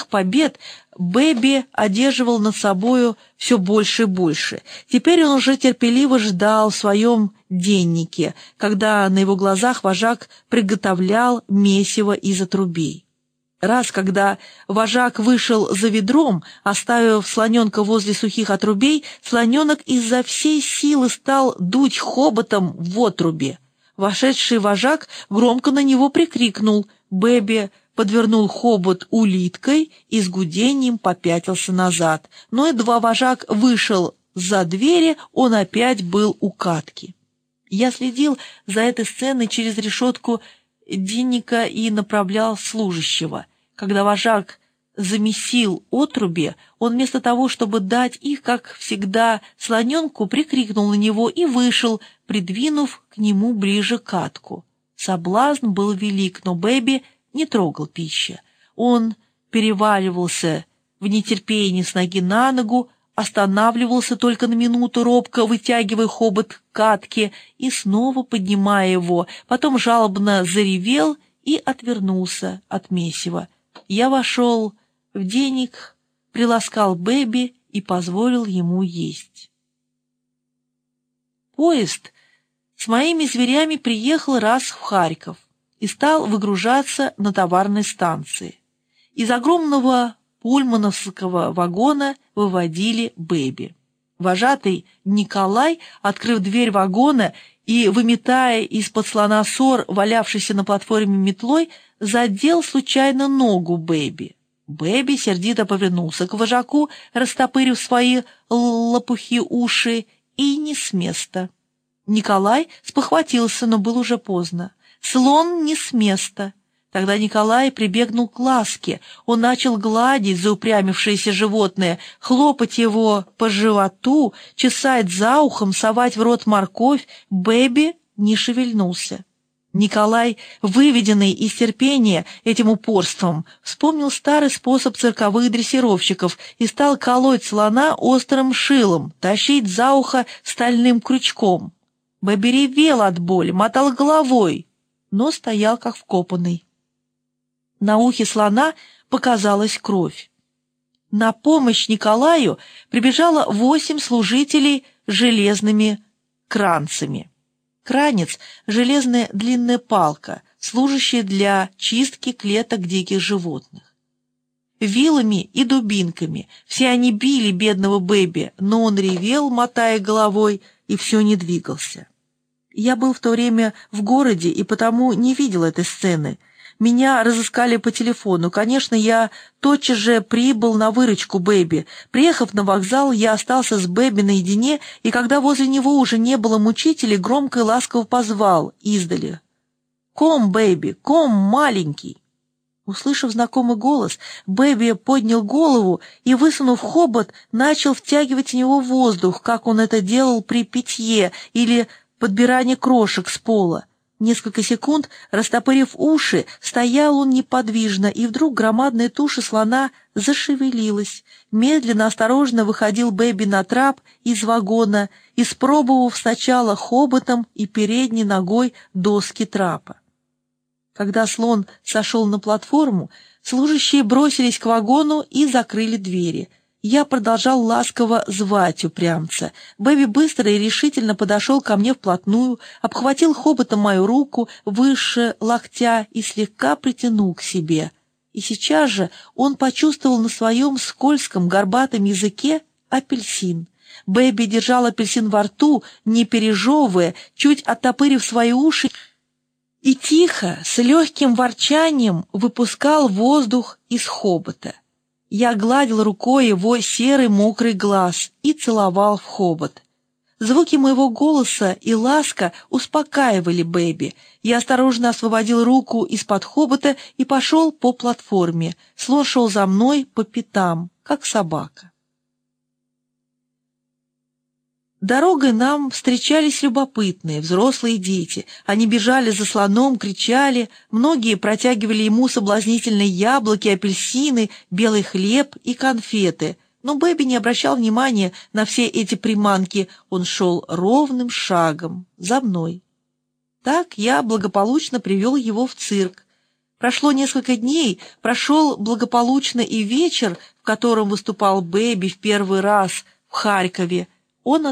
всех побед Бэби одерживал над собою все больше и больше. Теперь он уже терпеливо ждал в своем деннике, когда на его глазах вожак приготовлял месиво из отрубей. Раз, когда вожак вышел за ведром, оставив слоненка возле сухих отрубей, слоненок изо всей силы стал дуть хоботом в отрубе. Вошедший вожак громко на него прикрикнул. Бэби подвернул хобот улиткой и с гудением попятился назад. Но едва вожак вышел за двери, он опять был у катки. Я следил за этой сценой через решетку денника и направлял служащего. Когда вожак замесил отруби, он вместо того, чтобы дать их, как всегда, слоненку, прикрикнул на него и вышел, придвинув к нему ближе катку. Соблазн был велик, но Бэби не трогал пищи. Он переваливался в нетерпении с ноги на ногу, останавливался только на минуту, робко вытягивая хобот катки и снова поднимая его, потом жалобно заревел и отвернулся от месива. Я вошел в денник, приласкал Бэби и позволил ему есть. Поезд с моими зверями приехал раз в Харьков и стал выгружаться на товарной станции. Из огромного пульмановского вагона выводили Бэби. Вожатый Николай, открыв дверь вагона и выметая из-под слона сор, валявшийся на платформе метлой, задел случайно ногу Бэби. Бэби сердито повернулся к вожаку, растопырив свои лопухи уши, и не с места. Николай спохватился, но было уже поздно. Слон не с места. Тогда Николай прибегнул к ласке. Он начал гладить заупрямившееся животное, хлопать его по животу, чесать за ухом, совать в рот морковь. Бэби не шевельнулся. Николай, выведенный из терпения этим упорством, вспомнил старый способ цирковых дрессировщиков и стал колоть слона острым шилом, тащить за ухо стальным крючком. Бэби ревел от боли, мотал головой, но стоял как вкопанный. На ухе слона показалась кровь. На помощь Николаю прибежало 8 служителей с железными кранцами. Кранец — железная длинная палка, служащая для чистки клеток диких животных. Вилами и дубинками все они били бедного Бэби, но он ревел, мотая головой, и все не двигался. Я был в то время в городе и потому не видел этой сцены. Меня разыскали по телефону. Конечно, я тотчас же прибыл на выручку Бэби. Приехав на вокзал, я остался с Бэби наедине, и когда возле него уже не было мучителей, громко и ласково позвал издали: «Ком, Бэби, ком, маленький!» Услышав знакомый голос, Бэби поднял голову и, высунув хобот, начал втягивать в него воздух, как он это делал при питье или подбирании крошек с пола. Несколько секунд, растопырив уши, стоял он неподвижно, и вдруг громадная туша слона зашевелилась. Медленно, осторожно выходил Бэби на трап из вагона, испробовав сначала хоботом и передней ногой доски трапа. Когда слон сошел на платформу, служащие бросились к вагону и закрыли двери. Я продолжал ласково звать упрямца. Бэби быстро и решительно подошел ко мне вплотную, обхватил хоботом мою руку выше локтя и слегка притянул к себе. И сейчас же он почувствовал на своем скользком горбатом языке апельсин. Бэби держал апельсин во рту, не пережевывая, чуть оттопырив свои уши, и тихо, с легким ворчанием выпускал воздух из хобота. Я гладил рукой его серый мокрый глаз и целовал в хобот. Звуки моего голоса и ласка успокаивали Бэби. Я осторожно освободил руку из-под хобота и пошел по платформе. Слон шел за мной по пятам, как собака. Дорогой нам встречались любопытные, взрослые дети. Они бежали за слоном, кричали, многие протягивали ему соблазнительные яблоки, апельсины, белый хлеб и конфеты. Но Бэби не обращал внимания на все эти приманки, он шел ровным шагом за мной. Так я благополучно привел его в цирк. Прошло несколько дней, прошел благополучно и вечер, в котором выступал Бэби в первый раз в Харькове. Он